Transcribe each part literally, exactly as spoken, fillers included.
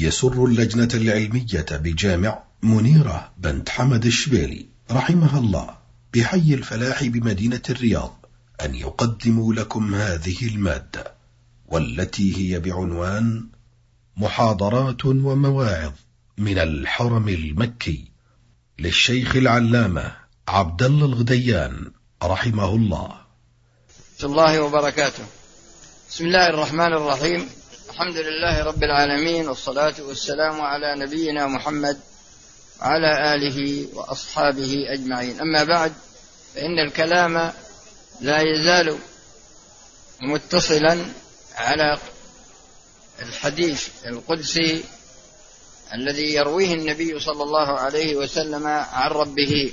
يسر اللجنة العلمية بجامع منيرة بنت حمد الشبيلي رحمها الله بحي الفلاح بمدينة الرياض أن يقدموا لكم هذه المادة، والتي هي بعنوان محاضرات ومواعظ من الحرم المكي للشيخ العلامة عبد الله الغديان رحمه الله. بسم الله وبركاته. بسم الله الرحمن الرحيم. الحمد لله رب العالمين، والصلاة والسلام على نبينا محمد وعلى آله وأصحابه أجمعين. أما بعد، فإن الكلام لا يزال متصلا على الحديث القدسي الذي يرويه النبي صلى الله عليه وسلم عن ربه.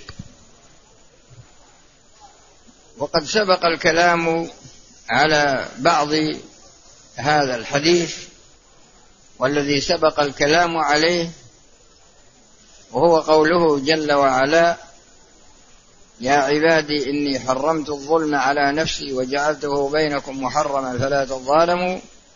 وقد سبق الكلام على بعض هذا الحديث، والذي سبق الكلام عليه وهو قوله جل وعلا: يا عبادي إني حرمت الظلم على نفسي وجعلته بينكم محرما فلا تظالموا.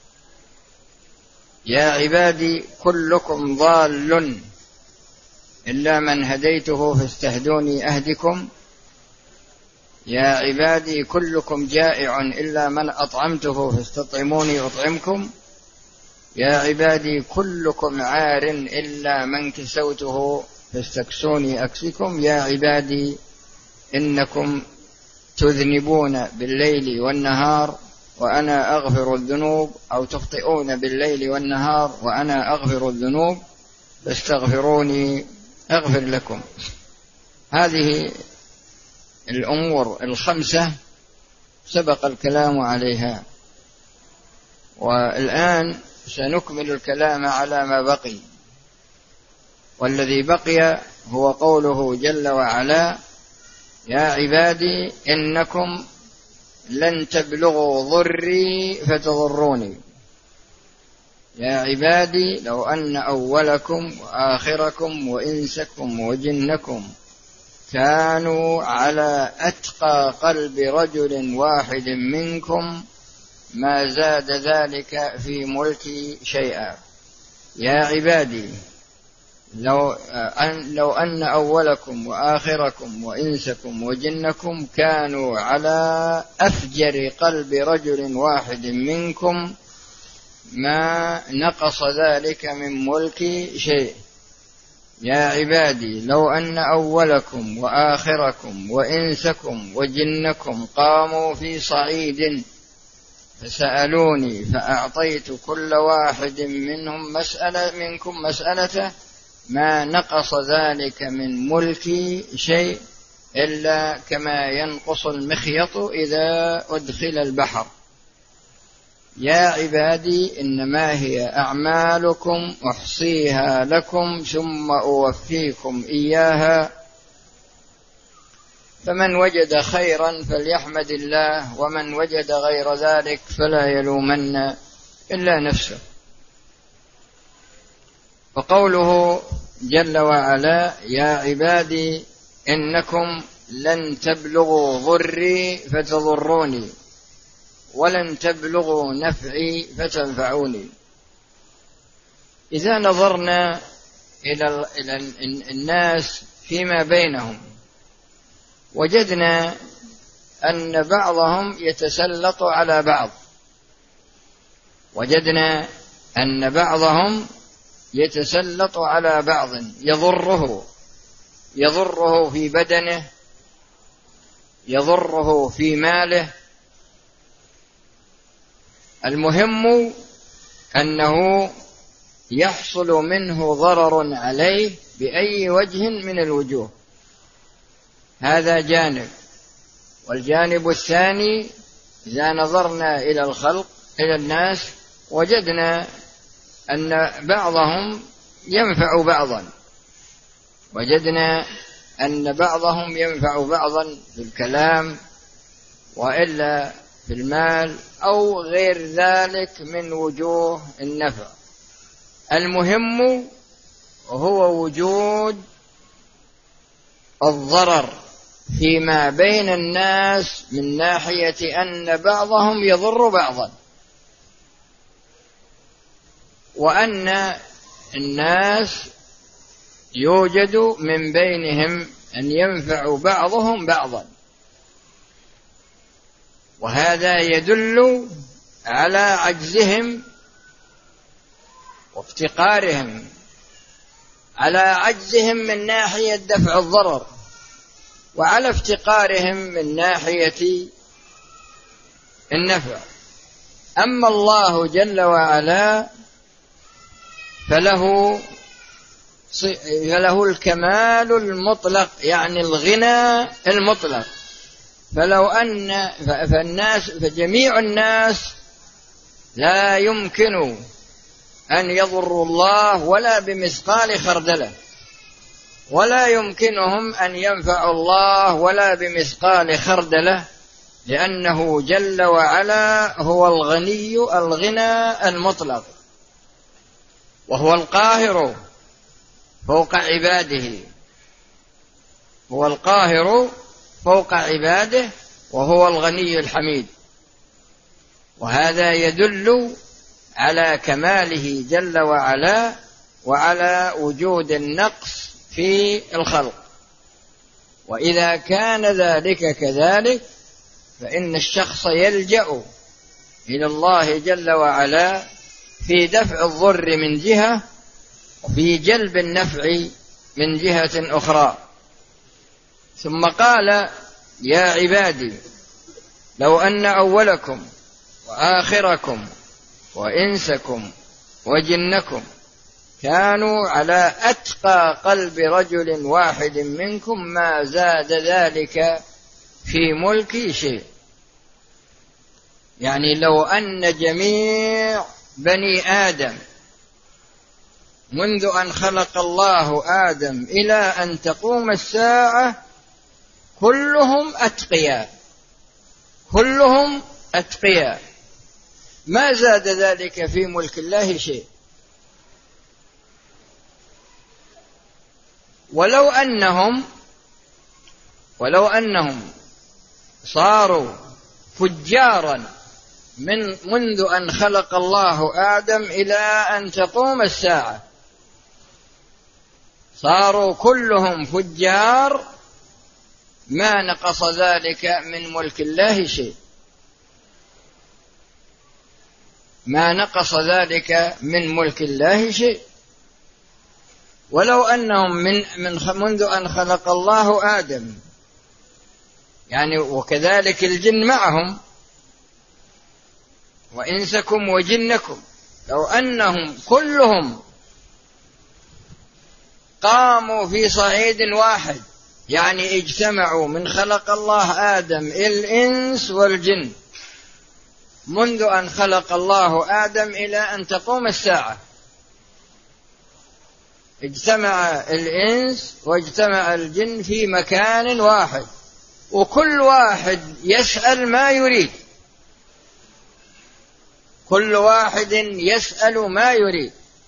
يا عبادي كلكم ضال إلا من هديته فاستهدوني أهدكم. يا عبادي كلكم جائع إلا من أطعمته فاستطعموني أطعمكم. يا عبادي كلكم عار إلا من كسوته فاستكسوني أكسكم. يا عبادي إنكم تذنبون بالليل والنهار وأنا أغفر الذنوب، أو تخطئون بالليل والنهار وأنا أغفر الذنوب فاستغفروني أغفر لكم. هذه الأمور الخمسة سبق الكلام عليها، والآن سنكمل الكلام على ما بقي، والذي بقي هو قوله جل وعلا: يا عبادي إنكم لن تبلغوا ضري فتضروني. يا عبادي لو أن أولكم وآخركم وإنسكم وجنكم كانوا على أتقى قلب رجل واحد منكم ما زاد ذلك في ملكي شيئا. يا عبادي لو أن, لو أن أولكم وآخركم وإنسكم وجنكم كانوا على أفجر قلب رجل واحد منكم ما نقص ذلك من ملكي شيء. يا عبادي لو أن أولكم وآخركم وإنسكم وجنكم قاموا في صعيد فسألوني فأعطيت كل واحد منهم مسألة منكم مسألته ما نقص ذلك من ملكي شيء إلا كما ينقص المخيط إذا أدخل البحر. يا عبادي إنما هي أعمالكم أحصيها لكم ثم أوفيكم إياها، فمن وجد خيرا فليحمد الله، ومن وجد غير ذلك فلا يلومن إلا نفسه. وقوله جل وعلا: يا عبادي إنكم لن تبلغوا ضري فتضروني ولن تبلغوا نفعي فتنفعوني. إذا نظرنا إلى الناس فيما بينهم وجدنا أن بعضهم يتسلط على بعض، وجدنا أن بعضهم يتسلط على بعض يضره يضره في بدنه، يضره في ماله. المهم أنه يحصل منه ضرر عليه بأي وجه من الوجوه. هذا جانب. والجانب الثاني، إذا نظرنا إلى الخلق إلى الناس وجدنا أن بعضهم ينفع بعضا، وجدنا أن بعضهم ينفع بعضا في الكلام وإلا في المال أو غير ذلك من وجوه النفع. المهم هو وجود الضرر فيما بين الناس من ناحية أن بعضهم يضر بعضا، وأن الناس يوجد من بينهم أن ينفع بعضهم بعضا، وهذا يدل على عجزهم وافتقارهم، على عجزهم من ناحية دفع الضرر، وعلى افتقارهم من ناحية النفع. أما الله جل وعلا فله فله الكمال المطلق، يعني الغنى المطلق. فلو أن فالناس فجميع الناس لا يمكن أن يضروا الله ولا بمثقال خردلة، ولا يمكنهم أن ينفعوا الله ولا بمثقال خردلة، لأنه جل وعلا هو الغني الغنى المطلق، وهو القاهر فوق عباده، هو القاهر فوق عباده، وهو الغني الحميد. وهذا يدل على كماله جل وعلا وعلى وجود النقص في الخلق. وإذا كان ذلك كذلك فإن الشخص يلجأ إلى الله جل وعلا في دفع الضر من جهة، وفي جلب النفع من جهة أخرى. ثم قال: يا عبادي لو أن أولكم وآخركم وإنسكم وجنكم كانوا على أتقى قلب رجل واحد منكم ما زاد ذلك في ملكي شيء. يعني لو أن جميع بني آدم منذ أن خلق الله آدم إلى أن تقوم الساعة كلهم أتقياء، كلهم أتقياء، ما زاد ذلك في ملك الله شيء. ولو أنهم ولو أنهم صاروا فجارا من منذ أن خلق الله آدم إلى أن تقوم الساعة، صاروا كلهم فجار، ما نقص ذلك من ملك الله شيء، ما نقص ذلك من ملك الله شيء. ولو أنهم من من منذ أن خلق الله آدم، يعني وكذلك الجن معهم، وإنسكم وجنكم، لو أنهم كلهم قاموا في صعيد واحد، يعني اجتمعوا من خلق الله آدم الإنس والجن منذ أن خلق الله آدم إلى أن تقوم الساعة، اجتمع الإنس واجتمع الجن في مكان واحد، وكل واحد يسأل ما يريد، كل واحد يسأل ما يريد،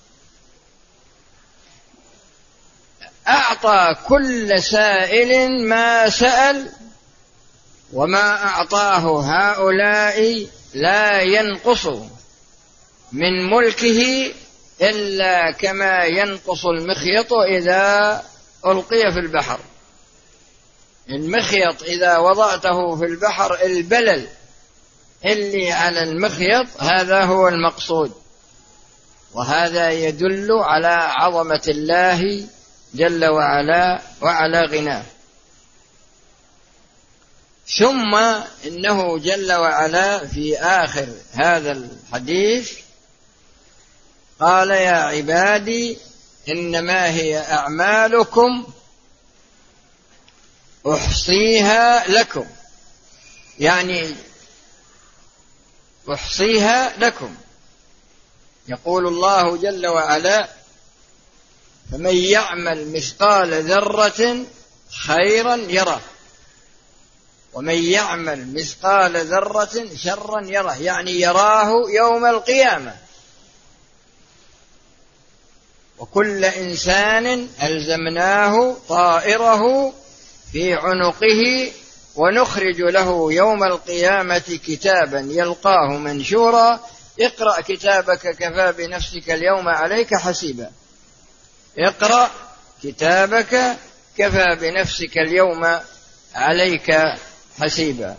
أعطى كل سائل ما سأل، وما أعطاه هؤلاء لا ينقص من ملكه إلا كما ينقص المخيط إذا ألقي في البحر. المخيط إذا وضعته في البحر البلل اللي على المخيط هذا هو المقصود. وهذا يدل على عظمة الله جل وعلا وعلى غناه. ثم إنه جل وعلا في آخر هذا الحديث قال: يا عبادي إنما هي أعمالكم أحصيها لكم، يعني أحصيها لكم. يقول الله جل وعلا: فمن يعمل مثقال ذرة خيرا يره، ومن يعمل مثقال ذرة شرا يره، يعني يراه يوم القيامة. وكل إنسان ألزمناه طائره في عنقه ونخرج له يوم القيامة كتابا يلقاه منشورا اقرأ كتابك كفى بنفسك اليوم عليك حسيبا. اقرأ كتابك كفى بنفسك اليوم عليك حسيبا.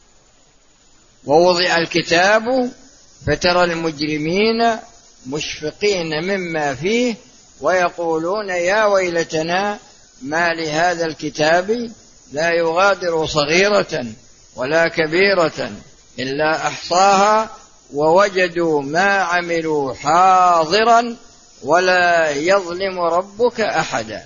ووضع الكتاب فترى المجرمين مشفقين مما فيه ويقولون يا ويلتنا ما لهذا الكتاب لا يغادر صغيرة ولا كبيرة إلا أحصاها ووجدوا ما عملوا حاضرا ولا يظلم ربك أحدا.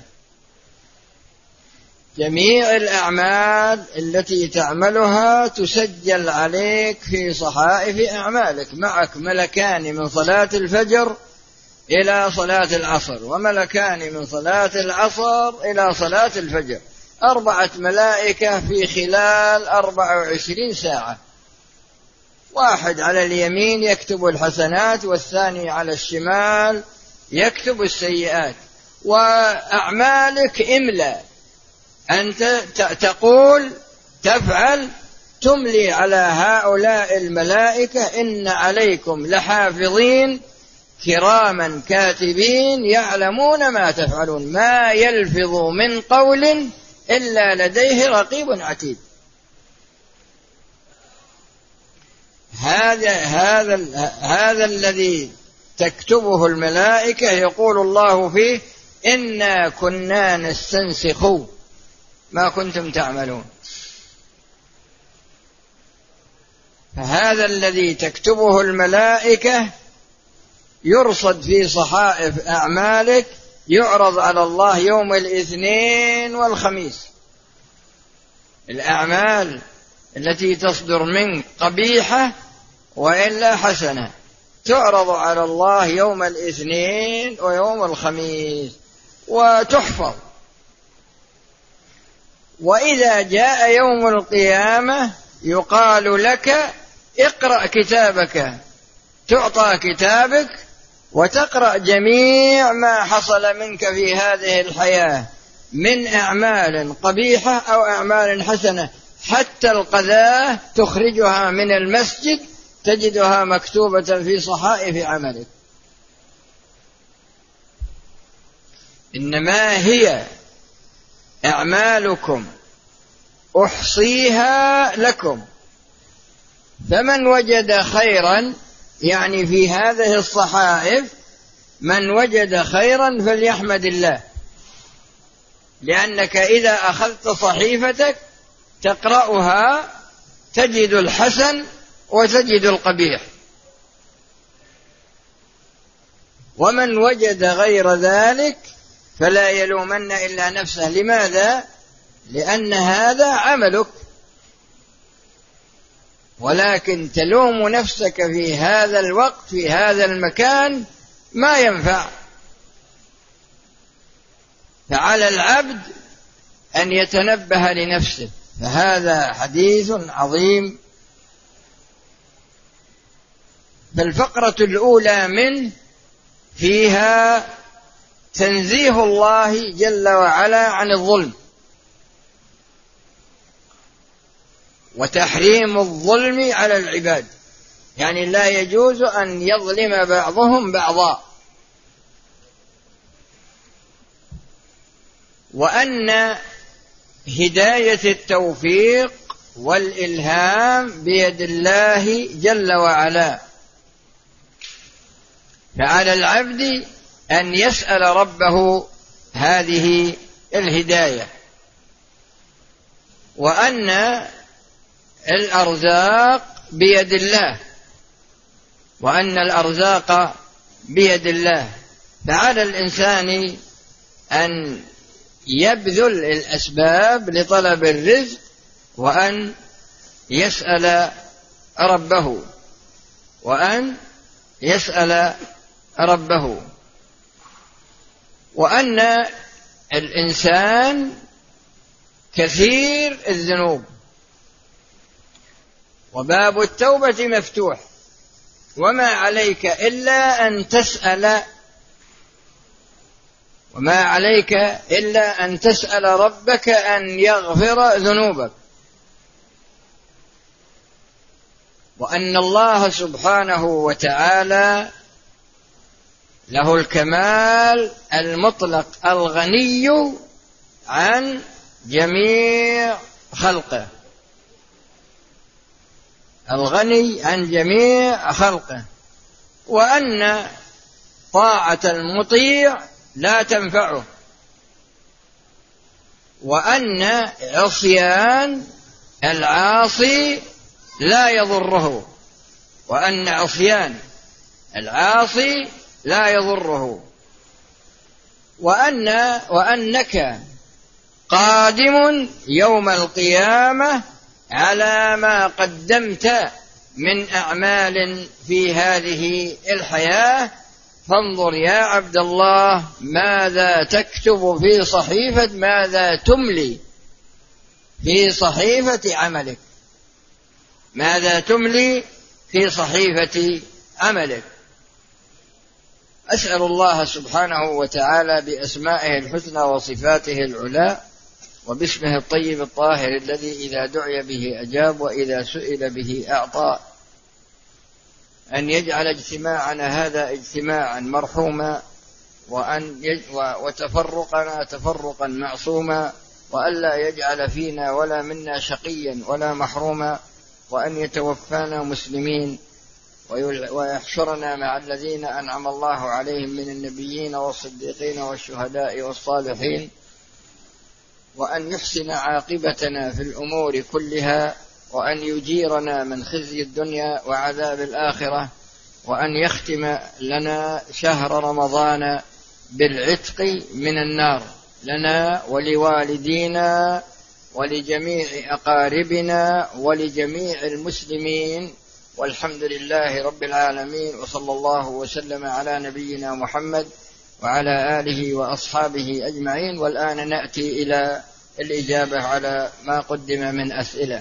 جميع الأعمال التي تعملها تسجل عليك في صحائف أعمالك. معك ملكان من صلاة الفجر إلى صلاة العصر، وملكان من صلاة العصر إلى صلاة الفجر، أربعة ملائكة في خلال أربع وعشرين ساعة، واحد على اليمين يكتب الحسنات والثاني على الشمال يكتب السيئات. وأعمالك إملا، أنت تقول تفعل تملي على هؤلاء الملائكة إن عليكم لحافظين كراما كاتبين يعلمون ما تفعلون ما يلفظ من قول إلا لديه رقيب عتيد. هذا هذا هذا الذي تكتبه الملائكة يقول الله فيه إنا كنا نستنسخ ما كنتم تعملون. فهذا الذي تكتبه الملائكة يرصد في صحائف أعمالك، يعرض على الله يوم الاثنين والخميس. الأعمال التي تصدر منك قبيحة وإلا حسنة تعرض على الله يوم الاثنين ويوم الخميس وتحفظ. وإذا جاء يوم القيامة يقال لك اقرأ كتابك، تعطى كتابك وتقرأ جميع ما حصل منك في هذه الحياة من أعمال قبيحة أو أعمال حسنة، حتى القذاة تخرجها من المسجد تجدها مكتوبة في صحائف عملك. إنما هي أعمالكم أحصيها لكم، فمن وجد خيرا، يعني في هذه الصحائف من وجد خيرا فليحمد الله، لأنك إذا أخذت صحيفتك تقرأها تجد الحسن وتجد القبيح. ومن وجد غير ذلك فلا يلومن إلا نفسه. لماذا؟ لأن هذا عملك، ولكن تلوم نفسك في هذا الوقت في هذا المكان ما ينفع. فعلى العبد أن يتنبه لنفسه. فهذا حديث عظيم. فالفقرة الأولى منه فيها تنزيه الله جل وعلا عن الظلم وتحريم الظلم على العباد، يعني لا يجوز أن يظلم بعضهم بعضا، وأن هداية التوفيق والإلهام بيد الله جل وعلا. فعلى العبد أن يسأل ربه هذه الهداية، وأن الأرزاق بيد الله، وأن الأرزاق بيد الله. فعلى الإنسان أن يبذل الأسباب لطلب الرزق، وأن يسأل ربه وأن يسأل ربه وأن الإنسان كثير الذنوب وباب التوبة مفتوح، وما عليك إلا أن تسأل وما عليك إلا أن تسأل ربك أن يغفر ذنوبك، وأن الله سبحانه وتعالى له الكمال المطلق الغني عن جميع خلقه، الغني عن جميع خلقه، وأن طاعة المطيع لا تنفعه، وأن عصيان العاصي لا يضره، وأن عصيان العاصي لا يضره، وأن وأنك قادم يوم القيامة على ما قدمت من أعمال في هذه الحياة، فانظر يا عبد الله ماذا تكتب في صحيفة، ماذا تملي في صحيفة عملك، ماذا تملي في صحيفة عملك. أسأل الله سبحانه وتعالى بأسمائه الحسنى وصفاته العلى وباسمه الطيب الطاهر الذي إذا دعي به أجاب وإذا سئل به أعطى، أن يجعل اجتماعنا هذا اجتماعا مرحوما، وأن يج... وتفرقنا تفرقا معصوما، وألا يجعل فينا ولا منا شقيا ولا محروما، وأن يتوفانا مسلمين ويحشرنا مع الذين أنعم الله عليهم من النبيين والصديقين والشهداء والصالحين، وأن يحسن عاقبتنا في الأمور كلها، وأن يجيرنا من خزي الدنيا وعذاب الآخرة، وأن يختم لنا شهر رمضان بالعتق من النار لنا ولوالدينا ولجميع أقاربنا ولجميع المسلمين، والحمد لله رب العالمين، وصلى الله وسلم على نبينا محمد وعلى آله وأصحابه أجمعين. والآن نأتي إلى الإجابة على ما قدم من أسئلة.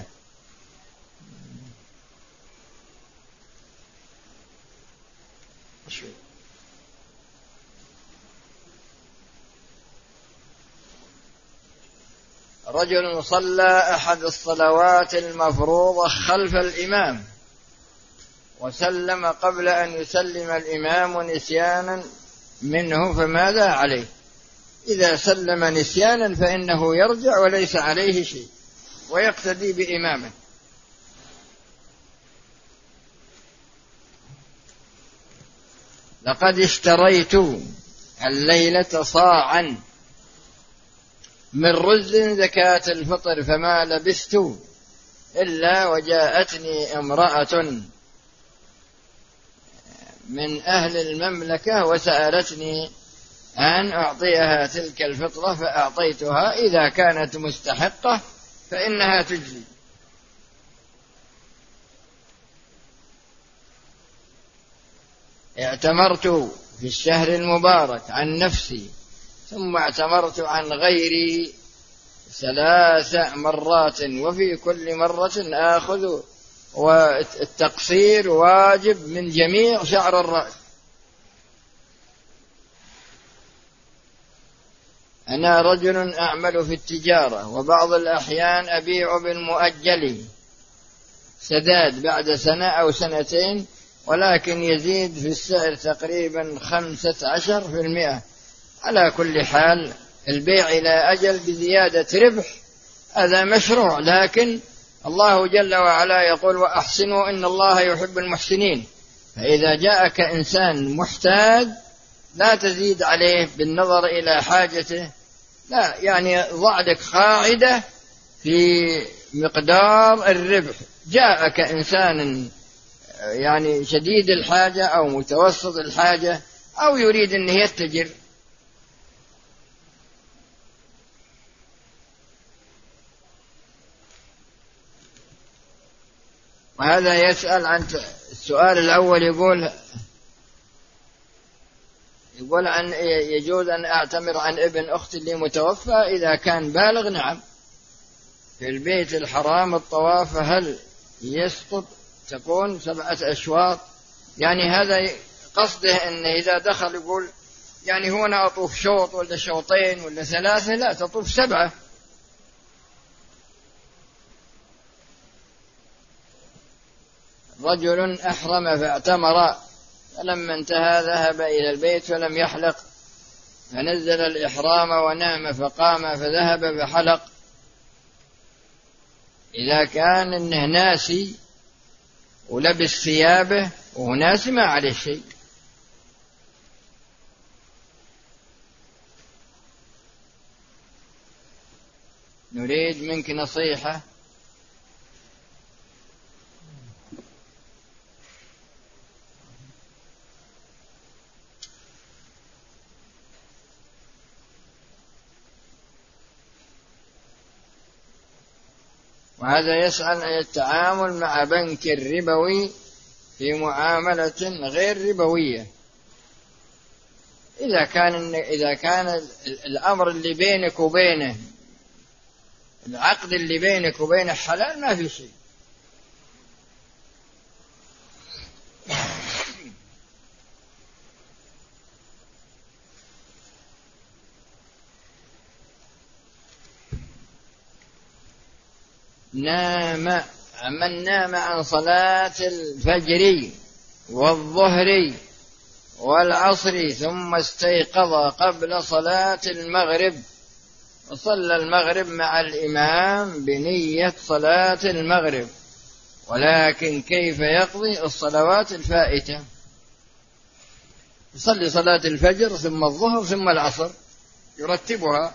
رجل صلى أحد الصلوات المفروضة خلف الإمام وسلم قبل أن يسلم الإمام نسيانا منه، فماذا عليه؟ إذا سلم نسيانا فإنه يرجع وليس عليه شيء ويقتدي بإمامه. لقد اشتريت الليلة صاعا من رز زكاة الفطر فما لبثت إلا وجاءتني امرأة من أهل المملكة وسألتني أن أعطيها تلك الفطرة فأعطيتها، إذا كانت مستحقة فإنها تجزي. اعتمرت في الشهر المبارك عن نفسي ثم اعتمرت عن غيري ثلاث مرات، وفي كل مرة آخذ والتقصير واجب من جميع شعر الرأس. أنا رجل أعمل في التجارة وبعض الأحيان أبيع بالمؤجل سداد بعد سنة أو سنتين، ولكن يزيد في السعر تقريبا خمسة عشر في المئة. على كل حال البيع إلى أجل بزيادة ربح هذا مشروع، لكن الله جل وعلا يقول وأحسنوا إن الله يحب المحسنين. فإذا جاءك إنسان محتاج لا تزيد عليه بالنظر إلى حاجته، لا، يعني ضع لك قاعدة في مقدار الربح. جاءك إنسان يعني شديد الحاجة أو متوسط الحاجة أو يريد أن يتجر، وهذا يسأل عن السؤال الأول، يقول يقول عن يجوز أن أعتمر عن ابن أختي اللي متوفى إذا كان بالغ؟ نعم. في البيت الحرام الطواف هل يسقط تكون سبعة أشواط؟ يعني هذا قصده أن إذا دخل يقول يعني هو أنا أطوف شوط ولا شوطين ولا ثلاثة، لا، تطوف سبعة. رجل أحرم فاعتمر فلما انتهى ذهب إلى البيت ولم يحلق، فنزل الإحرام ونام فقام فذهب فحلق. إذا كان إنه ناسي ولبس ثيابه وناسي ما عليه شيء. نريد منك نصيحة. وهذا يسأل عن التعامل مع بنك الربوي في معاملة غير ربوية. إذا كان إذا كان الأمر اللي بينك وبينه، العقد اللي بينك وبينه حلال، ما في شيء. نام من نام عن صلاة الفجر والظهر والعصر ثم استيقظ قبل صلاة المغرب وصلى المغرب مع الإمام بنية صلاة المغرب، ولكن كيف يقضي الصلوات الفائتة؟ يصلي صلاة الفجر ثم الظهر ثم العصر، يرتبها.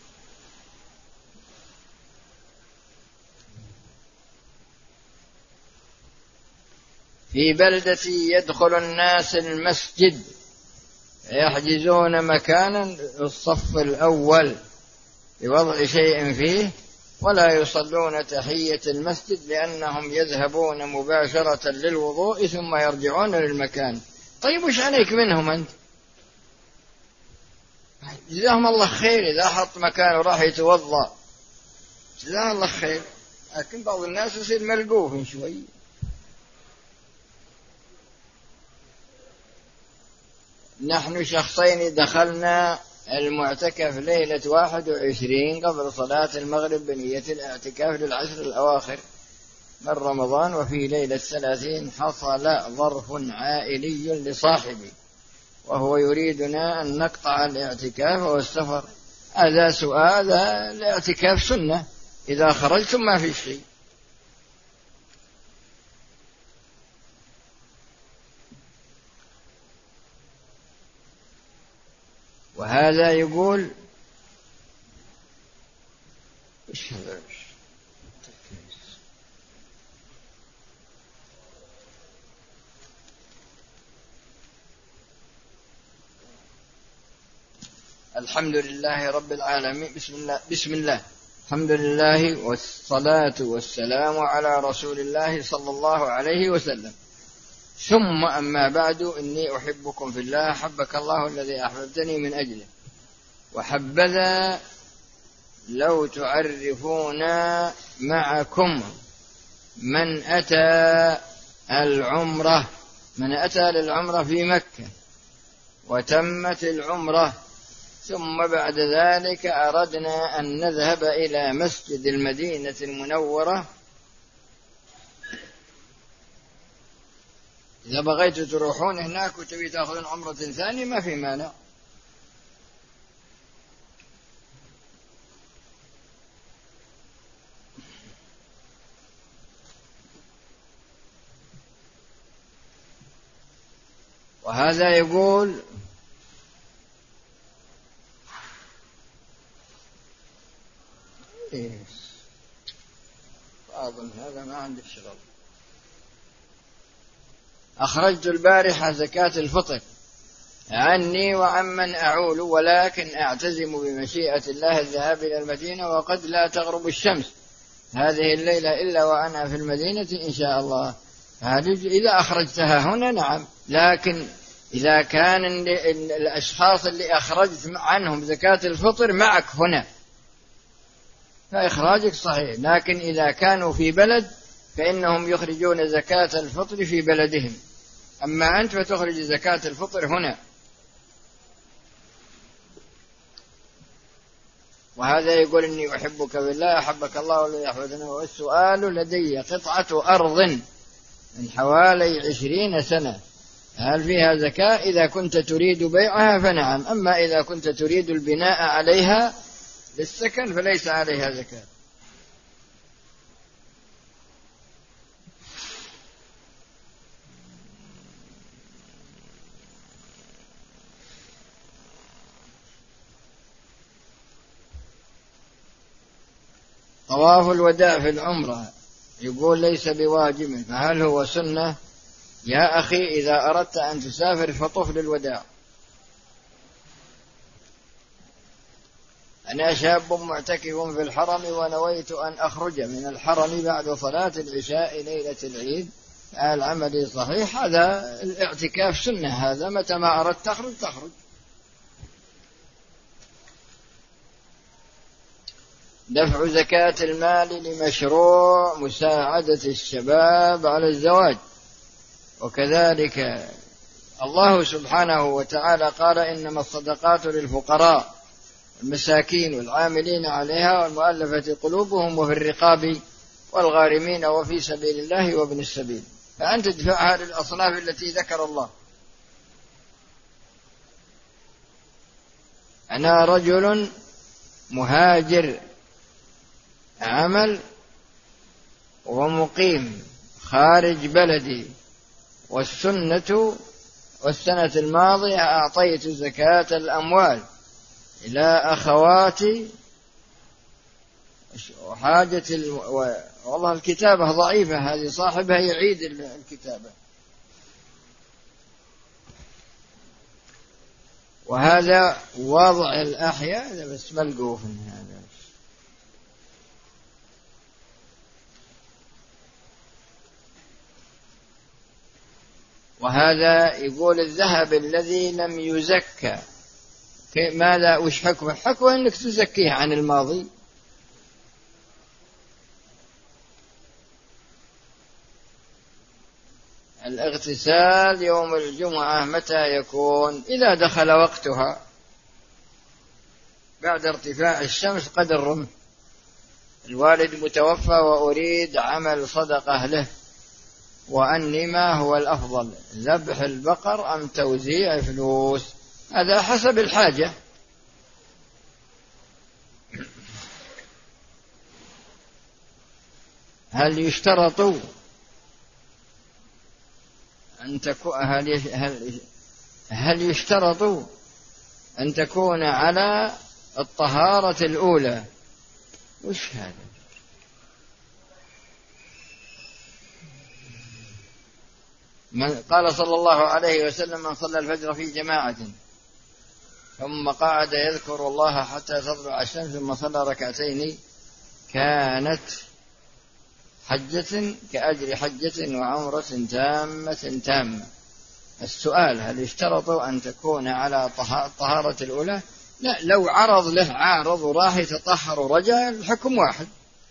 في بلدتي يدخل الناس المسجد يحجزون مكانا في الصف الأول بوضع شيء فيه، ولا يصلون تحية المسجد لأنهم يذهبون مباشرة للوضوء ثم يرجعون للمكان. طيب وش عليك منهم أنت؟ جزاهم الله خير إذا حط مكان وراح يتوضأ، جزاهم الله خير. لكن بعض الناس يصير ملقوف شوي. نحن شخصين دخلنا المعتكف ليلة واحد وعشرين قبل صلاة المغرب بنية الاعتكاف للعشر الأواخر من رمضان، وفي ليلة ثلاثين حصل ظرف عائلي لصاحبي وهو يريدنا أن نقطع الاعتكاف والسفر. هذا سؤال، الاعتكاف سنة، إذا خرجتم ما في شيء. وهذا يقول الحمد لله رب العالمين. بسم الله بسم الله الحمد لله والصلاة والسلام على رسول الله صلى الله عليه وسلم. ثم أما بعد، إني أحبكم في الله، أحبك الله الذي أحببتني من أجله. وحبذا لو تعرفون معكم من أتى العمرة من أتى للعمرة في مكة وتمت العمرة، ثم بعد ذلك أردنا أن نذهب إلى مسجد المدينة المنورة. إذا بغيت تروحون هناك وتبي تأخذون عمرة ثانية ما في مانع. وهذا يقول إيه أظن هذا ما عندك شغل. أخرجت البارحة زكاة الفطر عني وعمن أعول، ولكن أعتزم بمشيئة الله الذهاب إلى المدينة وقد لا تغرب الشمس هذه الليلة إلا وأنا في المدينة إن شاء الله. إذا أخرجتها هنا نعم، لكن إذا كان الأشخاص اللي أخرجت عنهم زكاة الفطر معك هنا فإخراجك صحيح، لكن إذا كانوا في بلد فإنهم يخرجون زكاة الفطر في بلدهم، أما أنت فتخرج زكاة الفطر هنا. وهذا يقول إني أحبك بالله، أحبك الله الذي أحببتنا. والسؤال لدي قطعة أرض من حوالي عشرين سنة هل فيها زكاة؟ إذا كنت تريد بيعها فنعم، أما إذا كنت تريد البناء عليها للسكن فليس عليها زكاة. طواف الوداع في العمرة يقول ليس بواجب، فهل هو سنة؟ يا أخي إذا أردت أن تسافر فطف للوداع. أنا شاب معتكف في الحرم ونويت أن أخرج من الحرم بعد صلاة العشاء ليلة العيد، هل عملي صحيح؟ هذا الاعتكاف سنة، هذا متى ما أردت تخرج تخرج. دفع زكاة المال لمشروع مساعدة الشباب على الزواج، وكذلك الله سبحانه وتعالى قال إنما الصدقات للفقراء والمساكين والعاملين عليها والمؤلفة قلوبهم وفي الرقاب والغارمين وفي سبيل الله وابن السبيل، فأنت تدفعها للأصناف التي ذكر الله. أنا رجل مهاجر عمل ومقيم خارج بلدي، والسنة والسنة الماضية أعطيت زكاة الأموال إلى أخواتي وحاجة ال... والله الكتابة ضعيفة هذه، صاحبها يعيد الكتابة. وهذا وضع الأحياء بس ملقوف هذا. وهذا يقول الذهب الذي لم يزكى ماذا وش حكمه؟ حكمه أنك تزكيه عن الماضي. الاغتسال يوم الجمعة متى يكون؟ إذا دخل وقتها بعد ارتفاع الشمس قدر الرمح. الوالد متوفى وأريد عمل صدقة له، وأني ما هو الأفضل، ذبح البقر أم توزيع فلوس؟ هذا حسب الحاجة. هل يشترط أن تكون هل هل هل يشترط أن تكون على الطهارة الأولى؟ وش هذا؟ من قال صلى الله عليه وسلم من صلى الفجر في جماعة ثم قعد يذكر الله حتى تطلع الشمس ثم صلى ركعتين كانت حجة كأجر حجة وعمرة تامة تامة. السؤال هل يشترط أن تكون على الطهارة الأولى؟ لا، لو عرض له عارض وراح يتطهر ورجع الحكم واحد.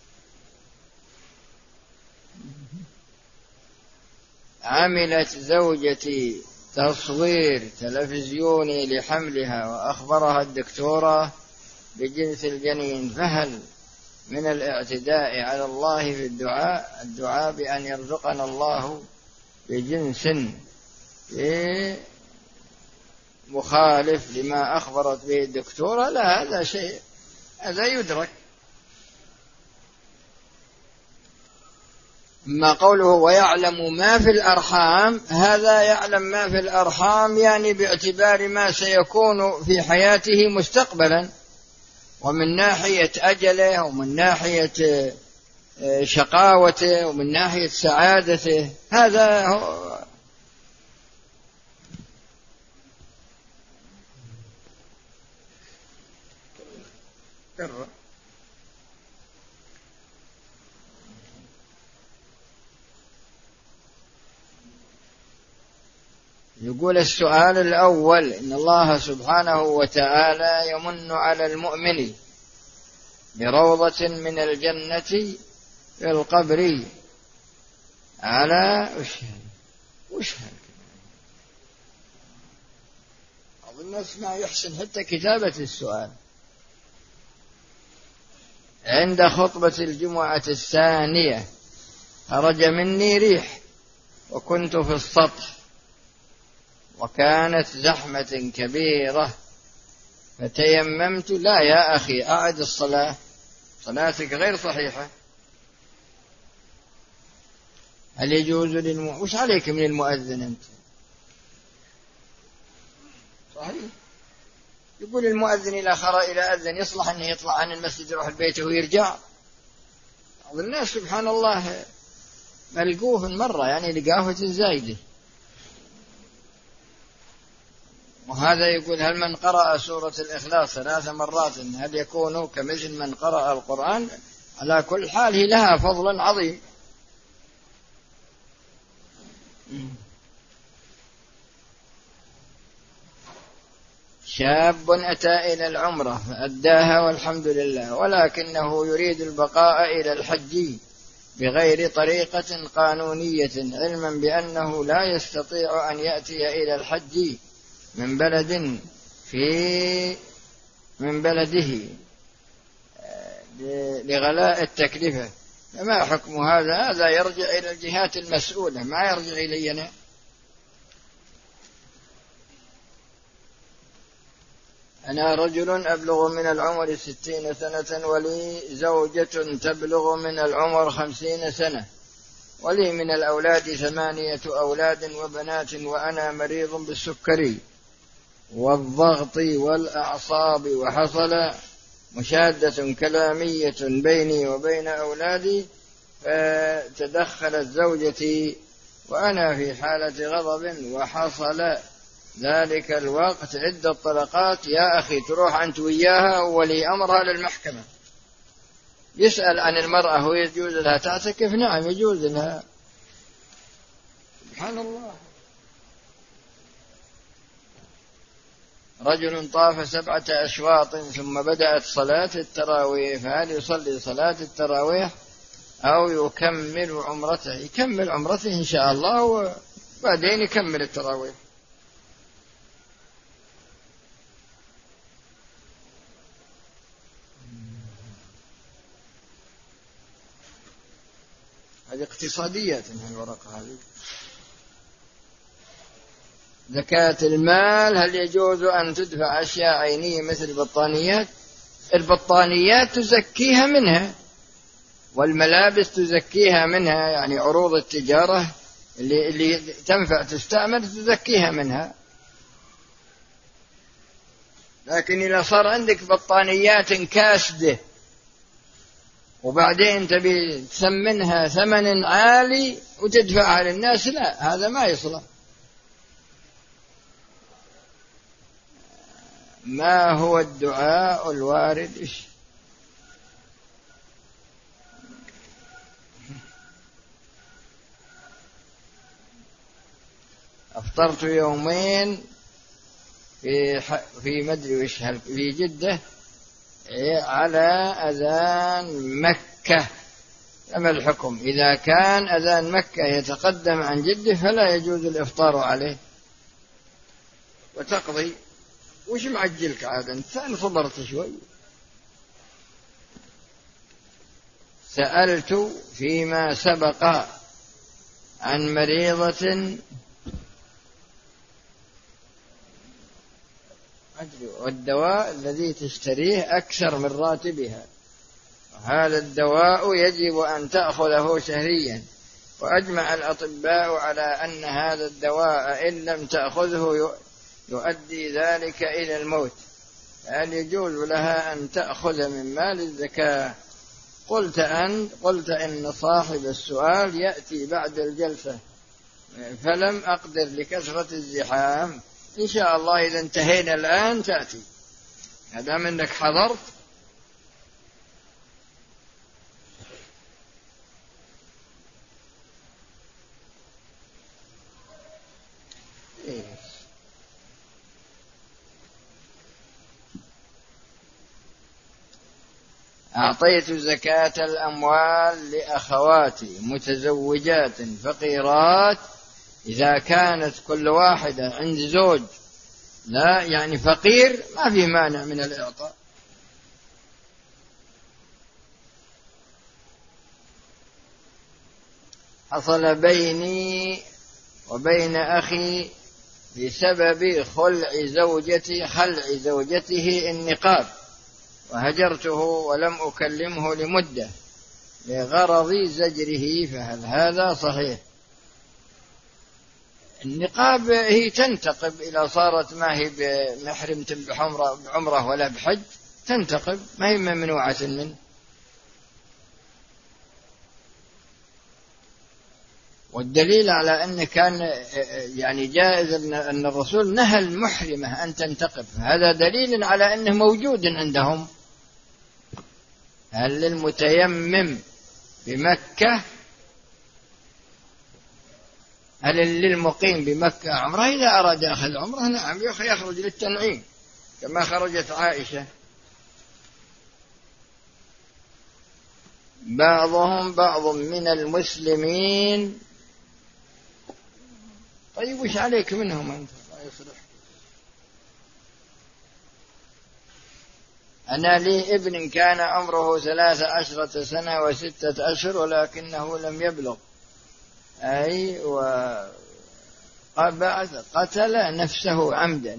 عملت زوجتي تصوير تلفزيوني لحملها وأخبرها الدكتورة بجنس الجنين، فهل من الاعتداء على الله في الدعاء الدعاء بأن يرزقنا الله بجنس مخالف لما أخبرت به الدكتورة؟ لا، هذا شيء هذا يدرك. ما قوله ويعلم ما في الأرحام، هذا يعلم ما في الأرحام يعني باعتبار ما سيكون في حياته مستقبلا، ومن ناحية أجله ومن ناحية شقاوته ومن ناحية سعادته، هذا هو. يقول السؤال الأول: إن الله سبحانه وتعالى يمن على المؤمن بروضة من الجنة في القبر على وش وش أظن اسمع يحسن حتى كتابة السؤال. عند خطبة الجمعة الثانية خرج مني ريح وكنت في السطح وكانت زحمة كبيرة فتيممت. لا يا أخي، أعد الصلاة، صلاتك غير صحيحة. هل يجوز للمؤذن؟ وش عليك من المؤذن أنت؟ صحيح، يقول المؤذن إلى خرى إلى أذن يصلح أنه يطلع عن المسجد يروح البيت ويرجع. بعض الناس سبحان الله ملقوه مرة، يعني لقافة زايدة. وهذا يقول هل من قرأ سورة الإخلاص ثلاث مرات هل يكون كمثل من قرأ القرآن؟ على كل حال هي لها فضل عظيم. شاب أتى إلى العمرة فأداها والحمد لله، ولكنه يريد البقاء إلى الحج بغير طريقة قانونية، علما بأنه لا يستطيع أن يأتي إلى الحج من بلد في من بلده لغلاء التكلفة، فما حكم هذا؟ هذا يرجع إلى الجهات المسؤولة، ما يرجع إلينا. أنا رجل أبلغ من العمر ستين سنة ولي زوجة تبلغ من العمر خمسين سنة، ولي من الأولاد ثمانية أولاد وبنات، وأنا مريض بالسكري والضغط والأعصاب، وحصل مشادة كلامية بيني وبين أولادي، فتدخلت زوجتي وأنا في حالة غضب، وحصل ذلك الوقت عدة طلقات. يا أخي تروح أنت وياها ولي أمرها للمحكمة، يسأل عن المرأة هو يجوز لها تعتكف؟ نعم يجوز لها. سبحان الله. رجل طاف سبعة أشواط ثم بدأت صلاة التراويح، فهل يصلي صلاة التراويح أو يكمل عمرته؟ يكمل عمرته إن شاء الله وبعدين يكمل التراويح. هذه اقتصاديات من الورقة هذه. زكاة المال هل يجوز أن تدفع أشياء عينية مثل البطانيات؟ البطانيات تزكيها منها، والملابس تزكيها منها، يعني عروض التجارة اللي, اللي تنفع تستعمل تزكيها منها. لكن إذا صار عندك بطانيات كاسدة وبعدين تبي تثمنها ثمن عالي وتدفعها للناس، لا، هذا ما يصلح. ما هو الدعاء الوارد؟ أفطرت يومين في في مدري وش في جدة على أذان مكة، فما الحكم؟ إذا كان أذان مكة يتقدم عن جدة فلا يجوز الإفطار عليه وتقضي. وش معجلك عاد أنت؟ أنا صبرت شوي. سألت فيما سبق عن مريضة والدواء الذي تشتريه أكثر من راتبها، هذا الدواء يجب أن تأخذه شهريا، وأجمع الأطباء على أن هذا الدواء إن لم تأخذه يؤدي ذلك إلى الموت، هل يجوز لها أن تأخذ من مال الزكاة؟ قلت أن قلت إن صاحب السؤال يأتي بعد الجلسة، فلم أقدر لكثرة الزحام. إن شاء الله إذا انتهينا الآن تأتي، هذا منك حضرت. أعطيت زكاة الأموال لأخواتي متزوجات فقيرات، إذا كانت كل واحدة عند زوج لا يعني فقير ما في مانع من الإعطاء. حصل بيني وبين أخي بسبب خلع زوجتي خلع زوجته النقاب، وهجرته ولم أكلمه لمدة لغرض زجره، فهل هذا صحيح؟ النقاب هي تنتقب إذا صارت ما هي بمحرمة بعمرة ولا بحج، تنتقب ما هي ممنوعة منه. والدليل على أن كان يعني جائز أن الرسول نهى المحرمة أن تنتقب، هذا دليل على أنه موجود عندهم. هل للمتيمم بمكة هل للمقيم بمكة عمره إذا أراد أخذ عمره؟ نعم، يخرج للتنعيم كما خرجت عائشة. بعضهم بعض من المسلمين. طيب وش عليك منهم أنت؟ الله يصلح. أنا لي ابن كان عمره ثلاث عشرة سنة وستة أشهر ولكنه لم يبلغ، أي وقبعد قتل نفسه عمدا،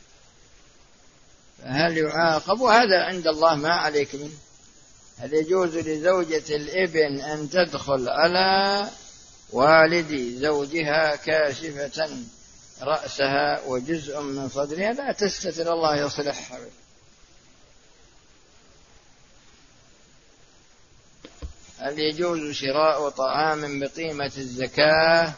فهل يعاقب؟ هذا عند الله ما عليك منه. هل يجوز لزوجة الابن أن تدخل على والد زوجها كاشفة رأسها وجزء من صدرها؟ لا تستتر، الله يصلحها. هل يجوز شراء طعام بقيمة الزكاة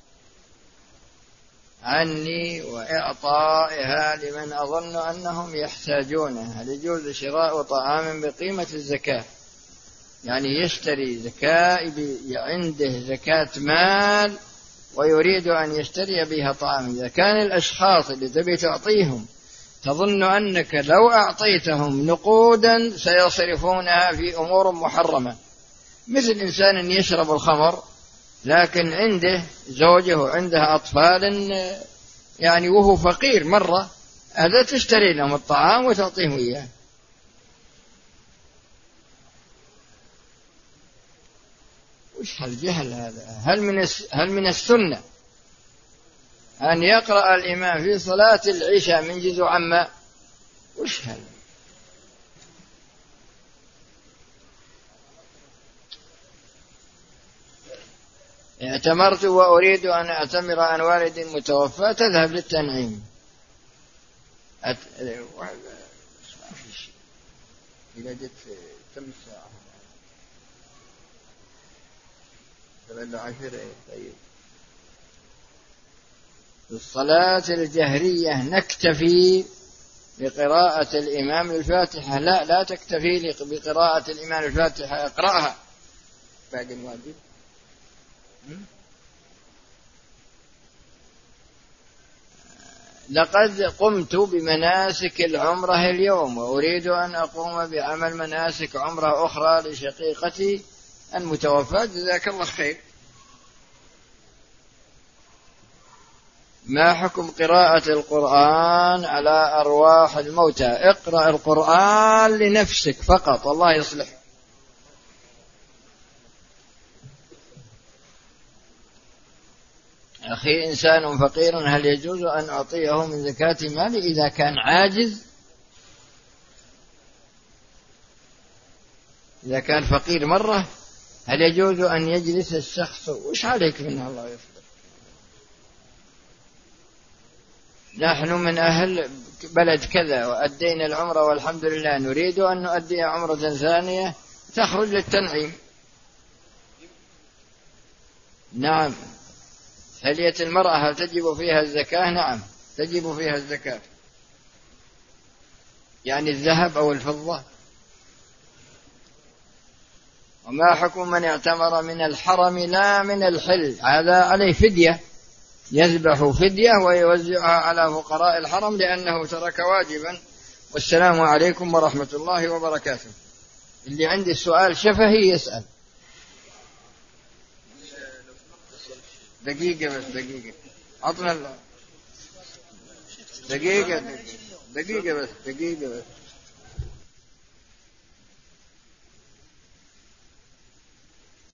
عني وإعطائها لمن أظن أنهم يحتاجونه؟ هل يجوز شراء طعام بقيمة الزكاة، يعني يشتري زكاة عنده زكاة مال ويريد أن يشتري بها طعام؟ إذا كان الأشخاص اللي تبي تعطيهم تظن أنك لو أعطيتهم نقودا سيصرفونها في أمور محرمة، مثل إنسان يشرب الخمر لكن عنده زوجه وعنده أطفال يعني وهو فقير مرة، هذا تشتري لهم الطعام وتعطيهم إياه. وش هالجهل هذا؟ هل من هل من السنة أن يقرأ الإمام في صلاة العشاء من جزء عما؟ وش هذا؟ اعتمرت وأريد أن أعتمر عن والد متوفى، تذهب للتنعيم. أت... إذا جت كم ساعة؟ ثلاثة عشر. طيب، في الصلاة الجهرية نكتفي بقراءة الإمام الفاتحة؟ لا، لا تكتفي بقراءة الإمام الفاتحة، اقرأها باقي الواجب. لقد قمت بمناسك العمرة اليوم وأريد أن أقوم بعمل مناسك عمرة أخرى لشقيقتي المتوفاة، جزاك الله خير. ما حكم قراءة القرآن على أرواح الموتى؟ اقرأ القرآن لنفسك فقط، الله يصلح. أخي إنسان فقير، هل يجوز أن أعطيه من زكاة مالي إذا كان عاجز؟ إذا كان فقير مرة هل يجوز أن يجلس الشخص؟ وش عليك منه؟ الله يصلح. نحن من أهل بلد كذا وأدينا العمرة والحمد لله، نريد أن نؤدي عمرة ثانية تخرج للتنعيم. نعم. هلية المرأة هل تجب فيها الزكاة؟ نعم تجب فيها الزكاة، يعني الذهب أو الفضة. وما حكم من اعتمر من الحرم لا من الحل؟ هذا عليه فدية، يذبح فدية ويوزعها على فقراء الحرم لأنه ترك واجبا. والسلام عليكم ورحمة الله وبركاته. اللي عندي السؤال شفهي يسأل. دقيقة بس، دقيقة عطنا الله. دقيقة دقيقة بس، دقيقة بس.